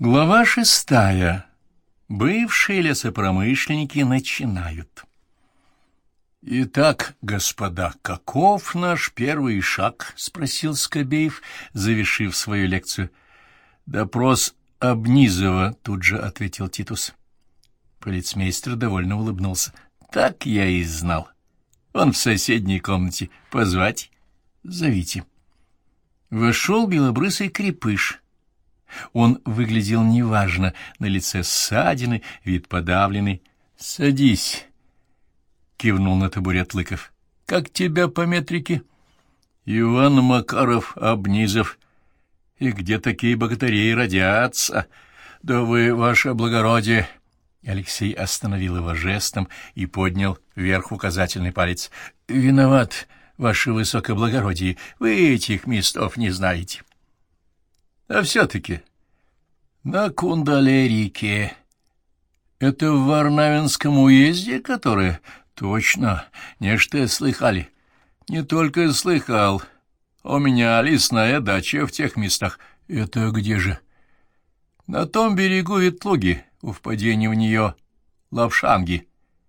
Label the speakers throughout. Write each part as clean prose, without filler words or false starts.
Speaker 1: Глава 6. Бывшие лесопромышленники начинают. «Итак, господа, каков наш первый шаг?» — спросил Скобеев, завершив свою лекцию. «Допрос Обнизова», — тут же ответил Титус. Полицмейстер довольно улыбнулся. «Так я и знал. Он в соседней комнате. Позвать? Зовите». Вошел белобрысый крепыш. Он выглядел неважно, на лице ссадины, вид подавленный. «Садись», — кивнул на табурет Лыков. «Как тебя по метрике?» «Иван Макаров, Обнизов. И где такие богатыри родятся? Да вы, ваше благородие...» Алексей остановил его жестом и поднял вверх указательный палец. «Виноват, ваше высокоблагородие, вы этих местов не знаете». А все-таки на Кундале-реке. Это в Варнавинском уезде, которое? Точно, нечто слыхали. Не только слыхал. У меня лесная дача в тех местах. Это где же? На том берегу Ветлуги, у впадения в нее Лавшанги.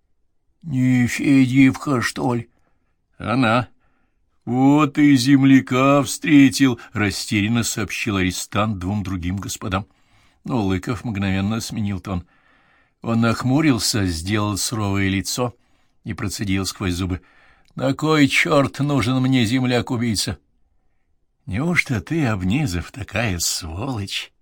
Speaker 1: Не Федьевка, что ли? Она. «Вот и земляка встретил», — растерянно сообщил арестант двум другим господам. Но Лыков мгновенно сменил тон. Он нахмурился, сделал суровое лицо и процедил сквозь зубы. «На кой черт нужен мне земляк-убийца?» «Неужто ты, Обнизов, такая сволочь?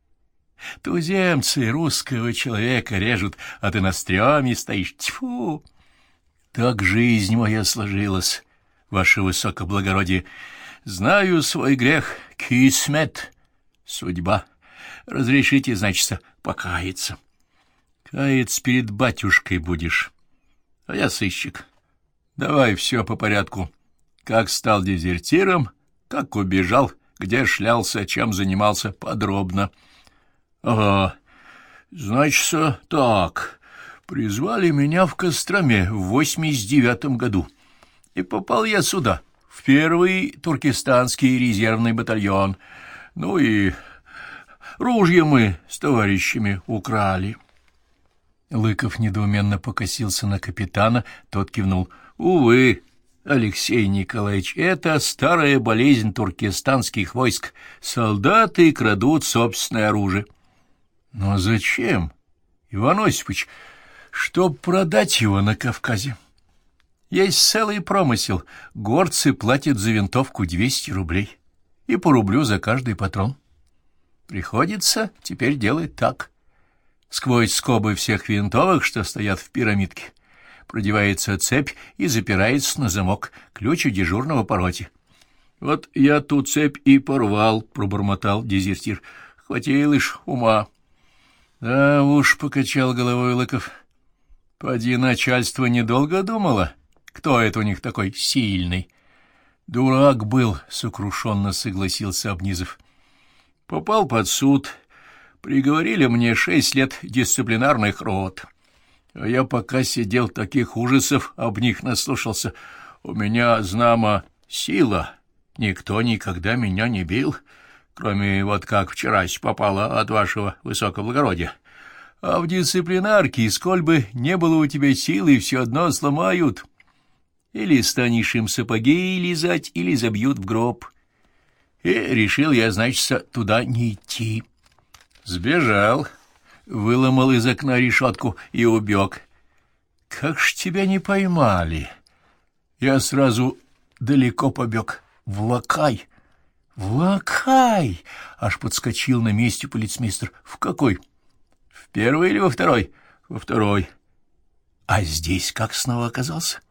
Speaker 1: Туземцы русского человека режут, а ты на стреме стоишь. Тьфу! Так жизнь моя сложилась». Ваше высокоблагородие, знаю свой грех, кисмет, судьба. Разрешите, значит, покаяться. Каяться перед батюшкой будешь, а я сыщик. Давай все по порядку. Как стал дезертиром, как убежал, где шлялся, чем занимался, подробно. Ага, значит, так, призвали меня в Костроме в 89-м году. И попал я сюда, в первый туркестанский резервный батальон. Ну и ружья мы с товарищами украли. Лыков недоуменно покосился на капитана, тот кивнул. Увы, Алексей Николаевич, это старая болезнь туркестанских войск. Солдаты крадут собственное оружие. Но зачем, Иван Осипович? Чтоб продать его на Кавказе. Есть целый промысел. Горцы платят за винтовку 200 рублей. И по рублю за каждый патрон. Приходится теперь делать так. Сквозь скобы всех винтовок, что стоят в пирамидке, продевается цепь и запирается на замок. Ключ у дежурного по роте. Вот я ту цепь и порвал, пробормотал дезертир. Хватило ж ума. Да уж, покачал головой Лыков. Поди начальство недолго думало. Кто это у них такой сильный? Дурак был, сокрушенно согласился Обнизов. Попал под суд. Приговорили мне 6 лет дисциплинарных рот. А я пока сидел, таких ужасов об них наслушался. У меня, знамо, сила. Никто никогда меня не бил, кроме вот как вчерась попало от вашего высокоблагородия. А в дисциплинарке, сколь бы не было у тебя силы, все одно сломают. Или станешь им сапоги лизать, или забьют в гроб. И решил я, значит, туда не идти. Сбежал, выломал из окна решетку и убег. Как ж тебя не поймали? Я сразу далеко побег, в Лакай. В Лакай! Аж подскочил на месте полицмейстер. В какой? В первый или во второй? Во второй. А здесь как снова оказался?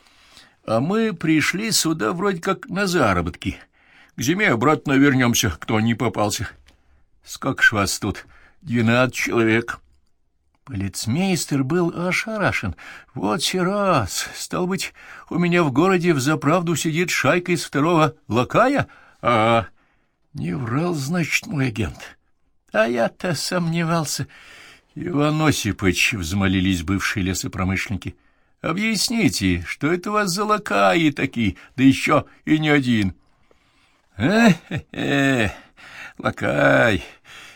Speaker 1: А мы пришли сюда вроде как на заработки. К зиме обратно вернемся, кто не попался. Сколько ж вас тут? 12 человек. Полицмейстер был ошарашен. Вот раз, стал быть, у меня в городе взаправду сидит шайка из второго Лакая? А не врал, значит, мой агент. А я-то сомневался. Иван Осипович, взмолились бывшие лесопромышленники. Объясните, что это у вас за лакаи такие, да еще и не один? Лакай,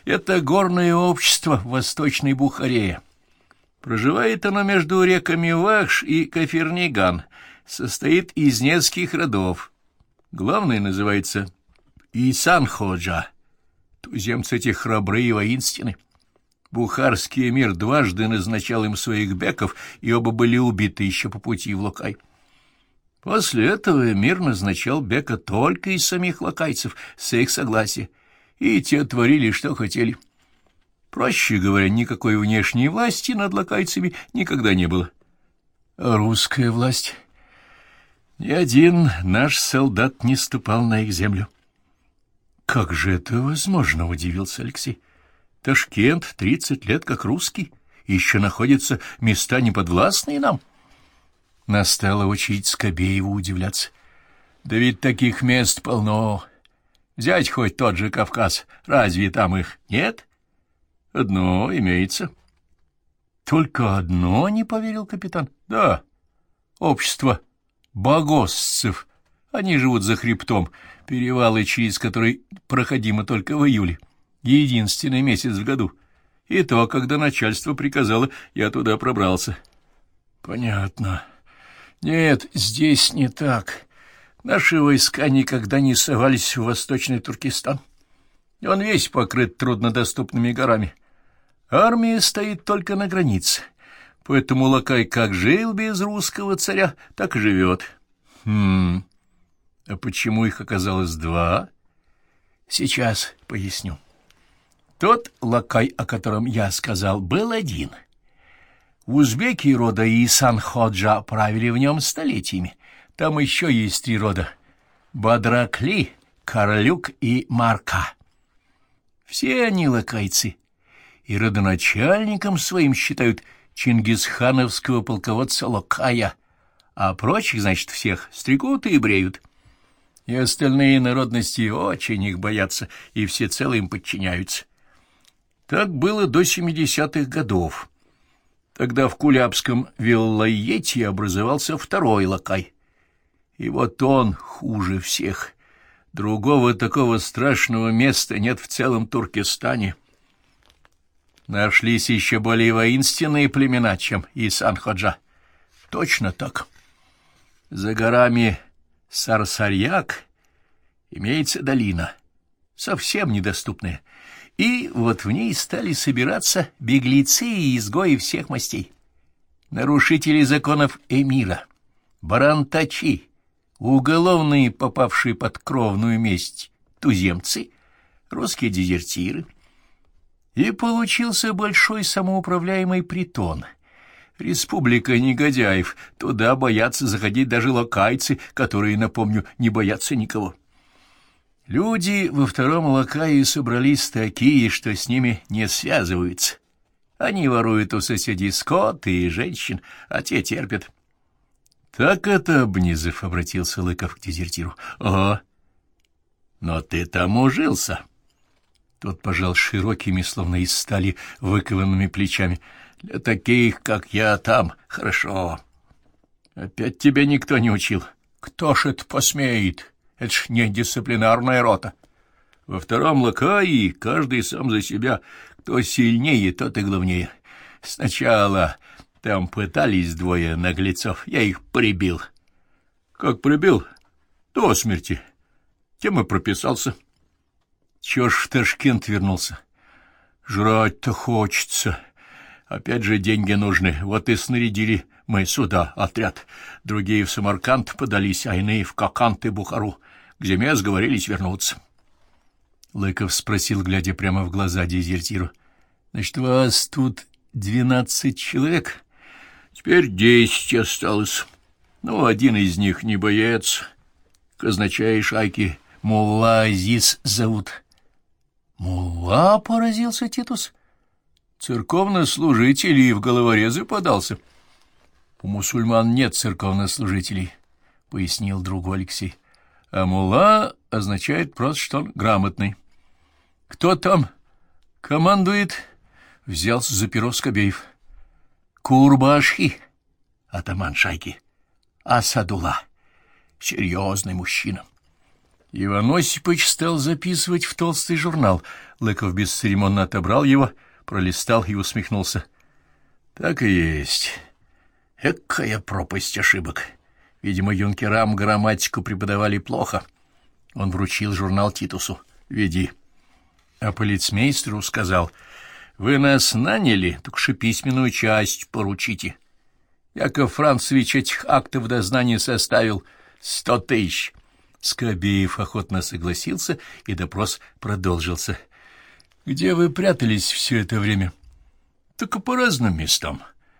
Speaker 1: Это горное общество в Восточной Бухаре. Проживает оно между реками Вахш и Кафирниган, состоит из нескольких родов. Главный называется Исан-Ходжа. Туземцы эти храбры и воинственны. Бухарский эмир дважды назначал им своих беков, и оба были убиты еще по пути в Локай. После этого эмир назначал бека только из самих локайцев, с их согласия, и те творили, что хотели. Проще говоря, никакой внешней власти над локайцами никогда не было. А русская власть? Ни один наш солдат не ступал на их землю. «Как же это возможно?» — удивился Алексей. «Ташкент 30 лет как русский, и еще находятся места неподвластные нам». Настала очередь Скобееву удивляться. «Да ведь таких мест полно. Взять хоть тот же Кавказ, разве там их нет? Одно имеется». «Только одно?» — не поверил капитан. «Да, общество богосцев. Они живут за хребтом, перевалы, через который проходимо только в июле. Единственный месяц в году. И то, когда начальство приказало, я туда пробрался». «Понятно. Нет, здесь не так. Наши войска никогда не совались в Восточный Туркестан. Он весь покрыт труднодоступными горами. Армия стоит только на границе, поэтому Локай как жил без русского царя, так и живет». А почему их оказалось два? Сейчас поясню. Тот Локай, о котором я сказал, был один. Узбеки рода Исан-Ходжа правили в нем столетиями. Там еще есть 3 рода — Бадракли, Карлюк и Марка. Все они локайцы, и родоначальником своим считают чингисхановского полководца Локая, а прочих, значит, всех стригут и бреют. И остальные народности очень их боятся и всецело им подчиняются. Так было до 70-х годов. Тогда в Кулябском вилайете образовался второй Локай. И вот он хуже всех. Другого такого страшного места нет в целом Туркестане. Нашлись еще более воинственные племена, чем Исан-Ходжа. Точно так. За горами Сарсарьяк имеется долина, совсем недоступная, и вот в ней стали собираться беглецы и изгои всех мастей, нарушители законов эмира, барантачи, уголовные, попавшие под кровную месть, туземцы, русские дезертиры. И получился большой самоуправляемый притон. Республика негодяев. Туда боятся заходить даже локайцы, которые, напомню, не боятся никого. Люди во втором Локае собрались такие, что с ними не связываются. Они воруют у соседей скот и женщин, а те терпят. — Так это, Обнизов, — обратился Лыков к дезертиру. — Ага. — Но ты там ужился. Тот пожал широкими, словно из стали, выкованными плечами. — Для таких, как я, там хорошо. — Опять тебя никто не учил. Кто ж это посмеет? Это ж не дисциплинарная рота. Во втором Локае каждый сам за себя. Кто сильнее, тот и главнее. Сначала там пытались 2 наглецов, я их прибил. — Как прибил? — До смерти. Тем и прописался. — Чего ж в Ташкент вернулся? — Жрать-то хочется. Опять же деньги нужны. Вот и снарядили мы сюда отряд. Другие в Самарканд подались, а иные в Коканд и Бухару. К зиме сговорились вернуться. Лыков спросил, глядя прямо в глаза дезертиру. — Значит, вас тут 12 человек? — Теперь 10 осталось. Ну, один из них не боец. Казначей шайки Мулла Азиз зовут. — Мулла? — поразился Титус. — Церковнослужитель и в головорезы подался. — У мусульман нет церковнослужителей, — пояснил другу Алексей. — А мулла означает просто, что он грамотный. — Кто там командует? — взялся за перо Скобеев. — Курбашхи, атаман шайки. Асадулла, серьезный мужчина. Иван Осипович стал записывать в толстый журнал. Лыков бесцеремонно отобрал его, пролистал и усмехнулся. Так и есть. Экая пропасть ошибок. Видимо, юнкерам грамматику преподавали плохо. Он вручил журнал Титусу. «Веди». А полицмейстеру сказал: «Вы нас наняли, так уж и письменную часть поручите. Яков Францевич этих актов дознания составил 100 тысяч». Скобеев охотно согласился, и допрос продолжился. «Где вы прятались все это время?» «Так и по разным местам.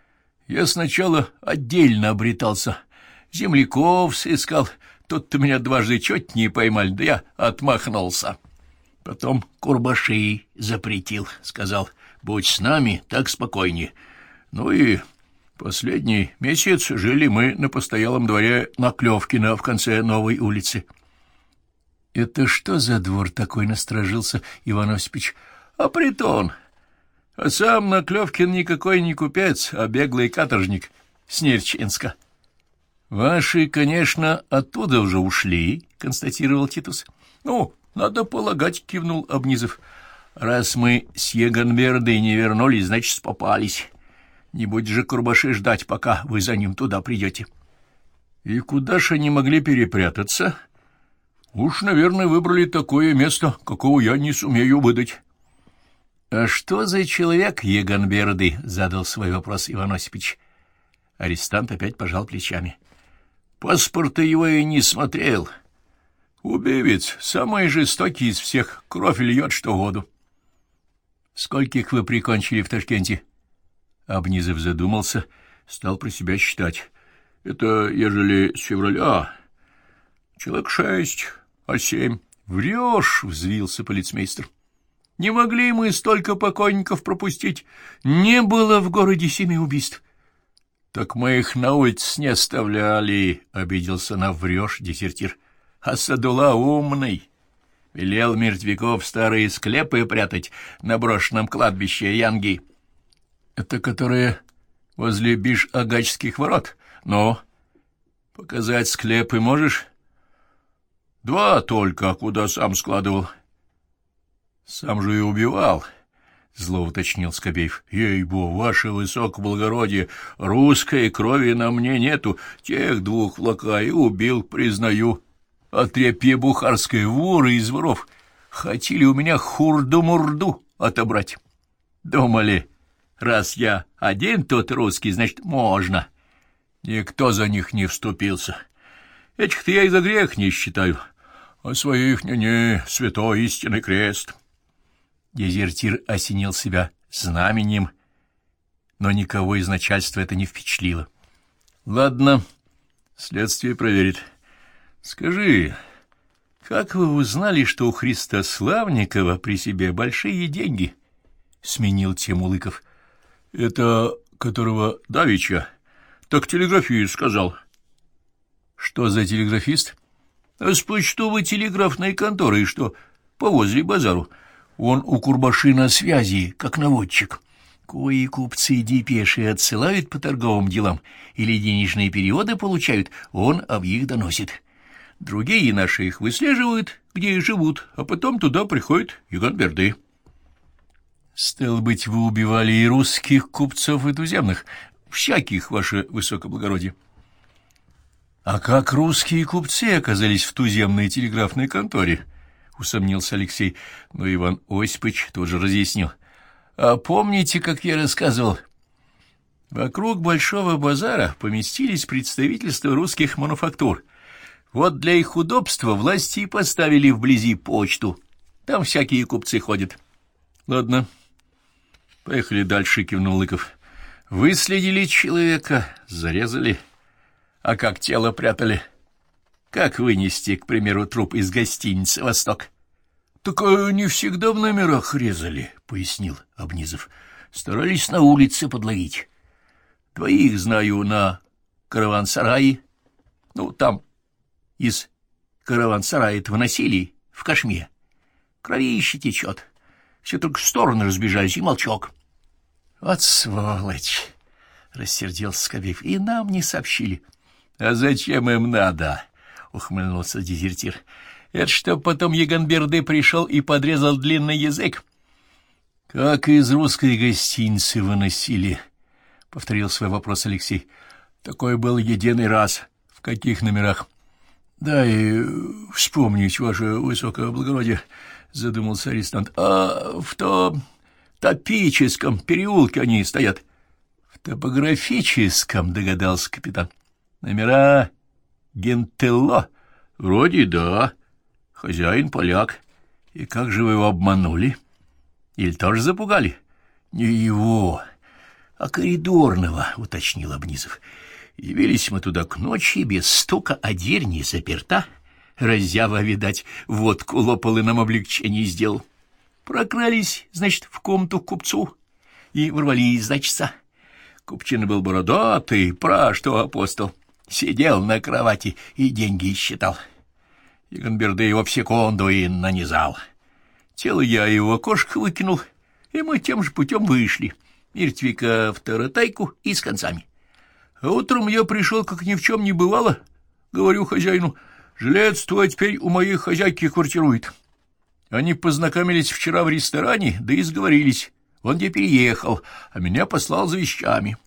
Speaker 1: Я сначала отдельно обретался. Земляков искал. Тут-то меня дважды чуть не поймали, да я отмахнулся. Потом Курбаши запретил, сказал: будь с нами, так спокойнее. Ну и последний месяц жили мы на постоялом дворе на Клёвкино в конце Новой улицы». «Это что за двор такой?» — насторожился Иван Осипович. «А притон. А сам Наклёвкин никакой не купец, а беглый каторжник с Нерчинска». «Ваши, конечно, оттуда уже ушли», — констатировал Титус. «Ну, надо полагать», — кивнул Обнизов. «Раз мы с Егонбердой не вернулись, значит, попались. Не будь же Курбаши ждать, пока вы за ним туда придете». «И куда ж они могли перепрятаться?» «Уж, наверное, выбрали такое место, какого я не сумею выдать». «А что за человек Егонберды?» — задал свой вопрос Иван Осипович. Арестант опять пожал плечами. «Паспорта его и не смотрел. Убивец, самый жестокий из всех, кровь льет что воду». «Скольких вы прикончили в Ташкенте?» Обнизов задумался, стал про себя считать. «Это, ежели с февраля, человек 6, а 7. «Врешь!» — взвился полицмейстер. «Не могли мы столько покойников пропустить. Не было в городе 7 убийств». «Так мы их на улице не оставляли», — обиделся на «врешь» дезертир. «А Садула умный. Велел мертвяков в старые склепы прятать на брошенном кладбище Янги». «Это которые возле Биш-Агачских ворот? Но показать склепы можешь?» «2 только, куда сам складывал». «Сам же и убивал», — зло уточнил Скобеев. «Ей-бо, ваше высокоблагородие, русской крови на мне нету. Тех 2 влака и убил, признаю. Отрепье бухарское, воры из воров. Хотели у меня хурду-мурду отобрать. Думали, раз я один тут русский, значит, можно. Никто за них не вступился. Этих-то я и за грех не считаю, а своих не святой истинный крест». Дезертир осенил себя знаменем, но никого из начальства это не впечатлило. «Ладно, следствие проверит. Скажи, как вы узнали, что у Христославникова при себе большие деньги?» — сменил тему Лыков. «Это которого давеча? Так телеграфист сказал». «Что за телеграфист?» «С почтовой телеграфной конторы, что повозле базару. Он у Курбаши на связи, как наводчик. Кои купцы депеши отсылают по торговым делам или денежные переводы получают, он об их доносит. Другие наши их выслеживают, где и живут, а потом туда приходит Егонберды». «Стало быть, вы убивали и русских купцов, и туземных? Всяких, ваше высокоблагородие». «А как русские купцы оказались в туземной телеграфной конторе?» — усомнился Алексей, но Иван Осипович тоже разъяснил. «А помните, как я рассказывал? Вокруг Большого базара поместились представительства русских мануфактур. Вот для их удобства власти и поставили вблизи почту. Там всякие купцы ходят». «Ладно, поехали дальше», — кивнул Лыков. «Выследили человека, зарезали. А как тело прятали? Как вынести, к примеру, труп из гостиницы «Восток»?» «Так не всегда в номерах резали», — пояснил Обнизов. «Старались на улице подловить. 2 знаю на караван-сарае. Ну, там из караван-сарая-то выносили в кошме. Кровище течет. Все только в стороны разбежались, и молчок». «Вот сволочь!» — рассердился Скобеев. «И нам не сообщили». «А зачем им надо?» — ухмыльнулся дезертир. Это чтоб потом Егонберды пришел и подрезал длинный язык. — Как из русской гостиницы выносили? — повторил свой вопрос Алексей. — Такой был единый раз. В каких номерах? — Да и вспомнить, ваше высокоблагородие, — задумался арестант. — А в топическом переулке они стоят. — В топографическом, — догадался капитан. — Номера Гентелло? — Вроде да. Хозяин поляк. И как же вы его обманули? Или тоже запугали? — Не его, а коридорного, — уточнил Обнизов. Явились мы туда к ночи, без стука, а дверь не заперта. Раззява, видать, водку лопал и нам облегчение сделал. Прокрались, значит, в комнату к купцу и ворвались, значит. Купчина был бородатый, что апостол. Сидел на кровати и деньги считал. Егонберды его в секунду и нанизал. Тело я его в окошко выкинул, и мы тем же путем вышли. Мертвяка в таратайку и с концами. А утром я пришел, как ни в чем не бывало. Говорю хозяину, жилец твой теперь у моей хозяйки квартирует. Они познакомились вчера в ресторане, да и сговорились. Он где переехал, а меня послал за вещами.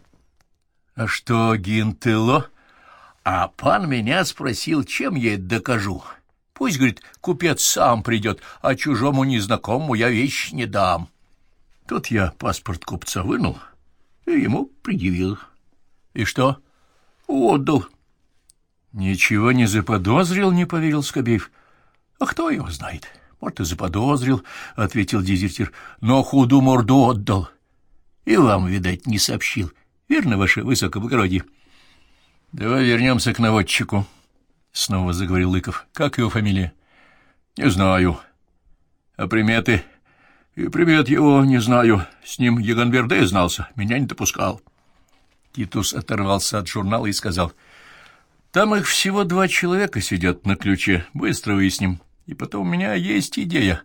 Speaker 1: — А что, Гентелло? — А пан меня спросил, чем я это докажу. Пусть, говорит, купец сам придет, а чужому незнакомому я вещь не дам. Тут я паспорт купца вынул и ему предъявил. И что? Отдал. Ничего не заподозрил, не поверил Скобеев. А кто его знает? Может, и заподозрил, — ответил дезертир, — но худу морду отдал. И вам, видать, не сообщил. Верно, ваше высокоблагородие? — Давай вернемся к наводчику, — снова заговорил Лыков. — Как его фамилия? — Не знаю. — А приметы? — И примет его не знаю. С ним Егонберды знался, меня не допускал. Титус оторвался от журнала и сказал: — Там их всего 2 человека сидят на ключе. Быстро выясним. И потом у меня есть идея.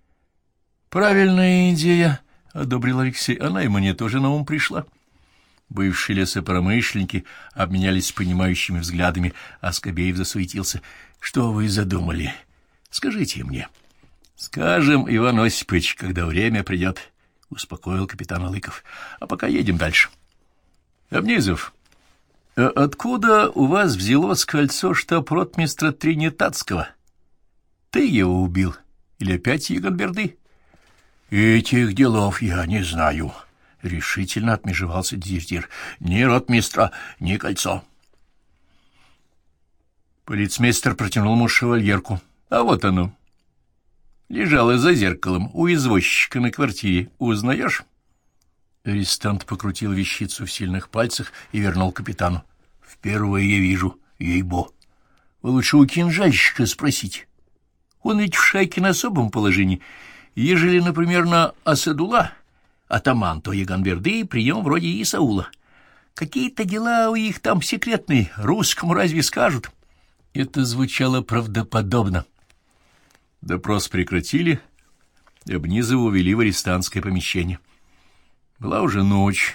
Speaker 1: — Правильная идея, — одобрил Алексей. Она и мне тоже на ум пришла. Бывшие лесопромышленники обменялись понимающими взглядами, а Скобеев засуетился. — Что вы задумали? Скажите мне. — Скажем, Иван Осипович, когда время придет, — успокоил капитан Лыков. — А пока едем дальше. — Обнизов, а откуда у вас взялось кольцо штаб-ротмистра Тринитатского? Ты его убил? Или опять Егонберды? — Этих делов я не знаю, — решительно отмежевался дезертир. — Ни ротмистра, ни кольцо. Полицмейстер протянул ему шевальерку. — А вот оно. Лежало за зеркалом у извозчика на квартире. Узнаешь? Арестант покрутил вещицу в сильных пальцах и вернул капитану. — Впервые я вижу, ей-бо. Вы лучше у кинжальщика спросите. Он ведь в шайке на особом положении. Ежели, например, на Асадула атаман, то Егонберды прием вроде Исаула. Какие-то дела у них там секретные, русскому разве скажут? Это звучало правдоподобно. Допрос прекратили, и Обнизова увели в арестантское помещение. Была уже ночь.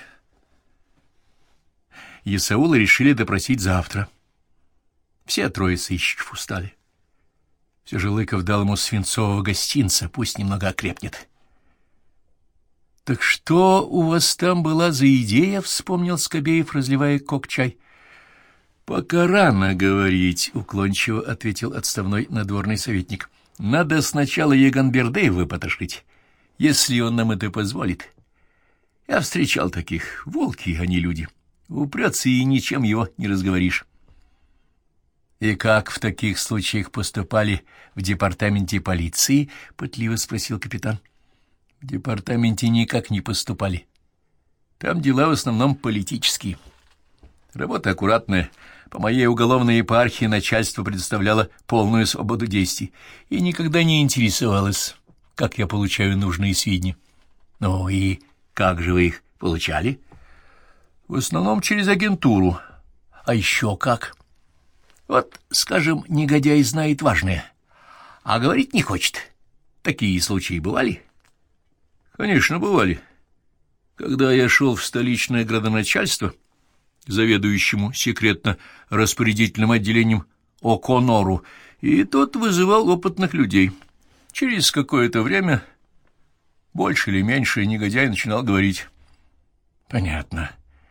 Speaker 1: Исаула решили допросить завтра. Все 3 сыщиков устали. Все же Лыков дал ему свинцового гостинца, пусть немного окрепнет. — Так что у вас там была за идея? — вспомнил Скобеев, разливая кок-чай. — Пока рано говорить, — уклончиво ответил отставной надворный советник. — Надо сначала Егонберды выпотрошить, если он нам это позволит. Я встречал таких. Волки, а не люди. Упрется, и ничем его не разговоришь. — И как в таких случаях поступали в департаменте полиции? — пытливо спросил капитан. — В департаменте никак не поступали. Там дела в основном политические. Работа аккуратная. По моей уголовной епархии начальство предоставляло полную свободу действий и никогда не интересовалось, как я получаю нужные сведения. — Ну и как же вы их получали? — В основном через агентуру. — А еще как? — Вот, скажем, негодяй знает важное, а говорить не хочет. Такие случаи бывали? — Конечно, бывали. Когда я шел в столичное градоначальство, заведующему секретно-распорядительным отделением О'Коннору, И тот вызывал опытных людей. Через какое-то время, больше или меньше, негодяй начинал говорить. — Понятно.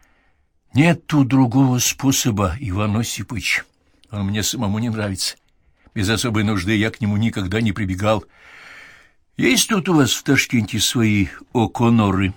Speaker 1: Нету другого способа, Иван Осипович. Он мне самому не нравится. Без особой нужды я к нему никогда не прибегал. Есть тут у вас в Ташкенте свои О'Конноры?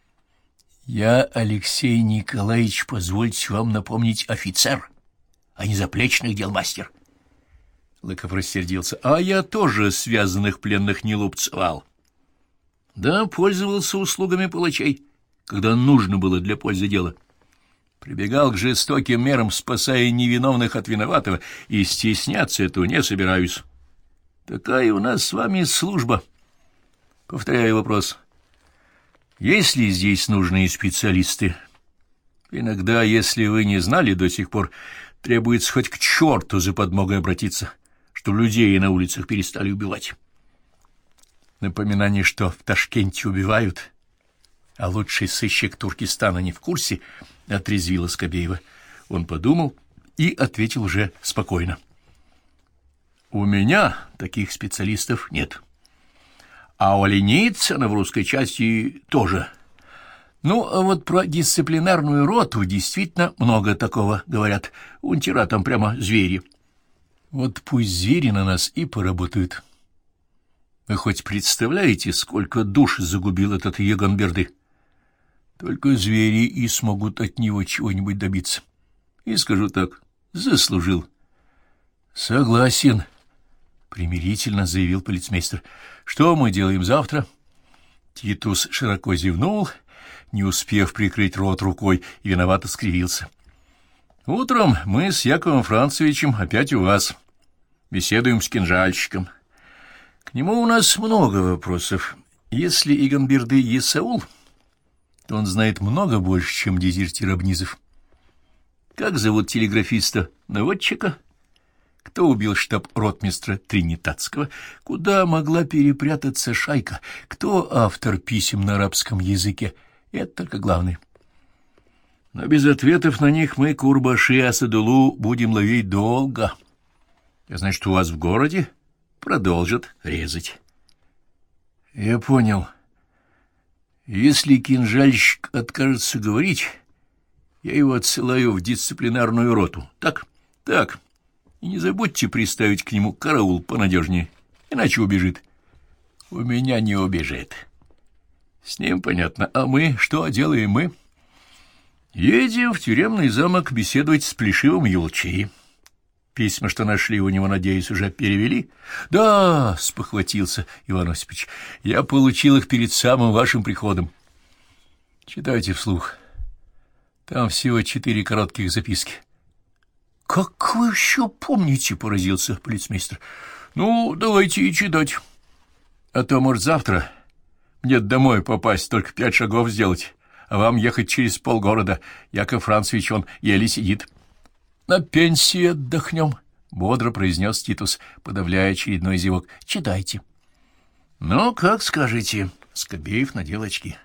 Speaker 1: Я, Алексей Николаевич, позвольте вам напомнить, офицер, а не заплечных дел мастер. Лыков рассердился. А я тоже связанных пленных не лупцевал. Да, пользовался услугами палачей, когда нужно было для пользы дела. Прибегал к жестоким мерам, спасая невиновных от виноватого, и стесняться этого не собираюсь. Такая у нас с вами служба. Повторяю вопрос. Есть ли здесь нужные специалисты? Иногда, если вы не знали до сих пор, требуется хоть к черту за подмогой обратиться, что людей на улицах перестали убивать. Напоминание, что в Ташкенте убивают, а лучший сыщик Туркестана не в курсе, отрезвило Скобеева. Он подумал и ответил уже спокойно. У меня таких специалистов нет. А у Леницына в русской части тоже. Ну, а вот про дисциплинарную роту действительно много такого говорят. Унтера там прямо звери. Вот пусть звери на нас и поработают. Вы хоть представляете, сколько душ загубил этот Егонберды? Только звери и смогут от него чего-нибудь добиться. И скажу так, заслужил. Согласен, примирительно заявил полицмейстер. Что мы делаем завтра? Титус широко зевнул, не успев прикрыть рот рукой, и виновато скривился. Утром мы с Яковом Францевичем опять у вас. Беседуем с кинжальщиком. К нему у нас много вопросов. Если Егонберды Есаул, то он знает много больше, чем дезертир Обнизов. Как зовут телеграфиста-наводчика? Кто убил штаб-ротмистра Тринитатского? Куда могла перепрятаться шайка? Кто автор писем на арабском языке? Это только главное. Но без ответов на них мы, Курбаши Асадулу, будем ловить долго. Значит, у вас в городе продолжат резать. Я понял. Если кинжальщик откажется говорить, я его отсылаю в дисциплинарную роту. Так? Так. И не забудьте приставить к нему караул понадежнее, иначе убежит. У меня не убежит. С ним понятно. А мы? Что делаем мы? Едем в тюремный замок беседовать с Плешивым Юлчей. Письма, что нашли у него, надеюсь, уже перевели? Да, спохватился Иван Осипович. Я получил их перед самым вашим приходом. Читайте вслух. Там всего 4 коротких записки. Как вы еще помните, поразился полицмейстер. Ну, давайте и читать. А то, может, завтра мне домой попасть, только 5 шагов сделать, а вам ехать через полгорода. Яков Францевич, он еле сидит. На пенсии отдохнем, — бодро произнес Титус, подавляя очередной зевок. — Читайте. — Ну, как скажете. Скобеев надел очки.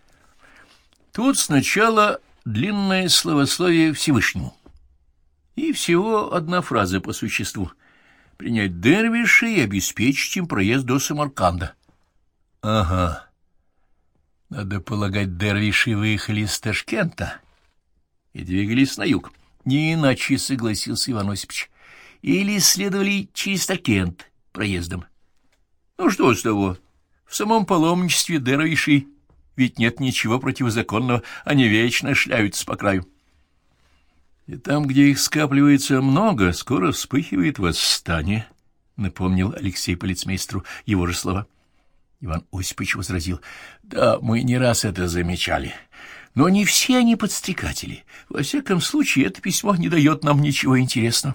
Speaker 1: Тут сначала длинное словословие Всевышнему. И всего одна фраза по существу. Принять дервишей и обеспечить им проезд до Самарканда. — Ага. Надо полагать, дервиши выехали из Ташкента и двигались на юг. Не иначе, согласился Иван Осипович. Или следовали через Ташкент проездом. Ну что с того? В самом паломничестве дервишей ведь нет ничего противозаконного, они вечно шляются по краю. И там, где их скапливается много, скоро вспыхивает восстание, напомнил Алексей полицмейстеру его же слова. Иван Осипович возразил: да, мы не раз это замечали. Но не все они подстрекатели. Во всяком случае, это письмо не дает нам ничего интересного.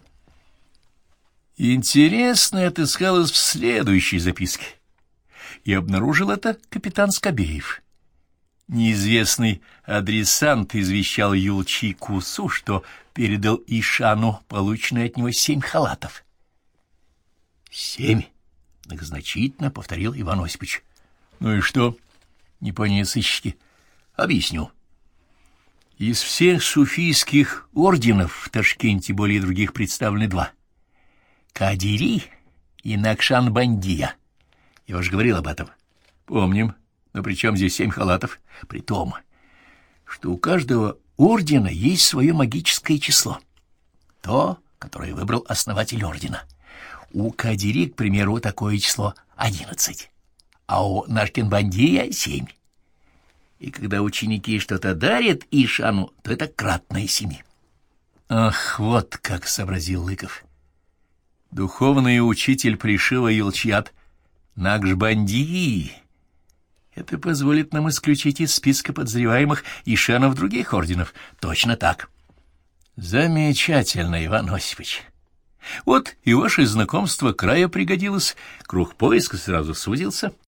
Speaker 1: Интересное отыскалось в следующей записке. И обнаружил это капитан Скобеев. Неизвестный адресант извещал Юлчи Кусу, что передал Ишану полученные от него 7 халатов. 7? Многозначительно повторил Иван Осипович. Ну и что? Не поняли сыщики. Объясню. Из всех суфийских орденов в Ташкенте более других представлены 2. Кадири и Накшанбандия. Я уже говорил об этом. Помним. Но при чем здесь 7 халатов? При том, что у каждого ордена есть свое магическое число. То, которое выбрал основатель ордена. У Кадири, к примеру, такое число 11, а у Накшанбандия 7. И когда ученики что-то дарят Ишану, то это кратное 7. Ах, вот как сообразил Лыков. Духовный учитель Плешива Елчьят Накшбандии. Это позволит нам исключить из списка подозреваемых ишанов других орденов. Точно так. Замечательно, Иван Осипович. Вот и ваше знакомство края пригодилось. Круг поиска сразу сузился.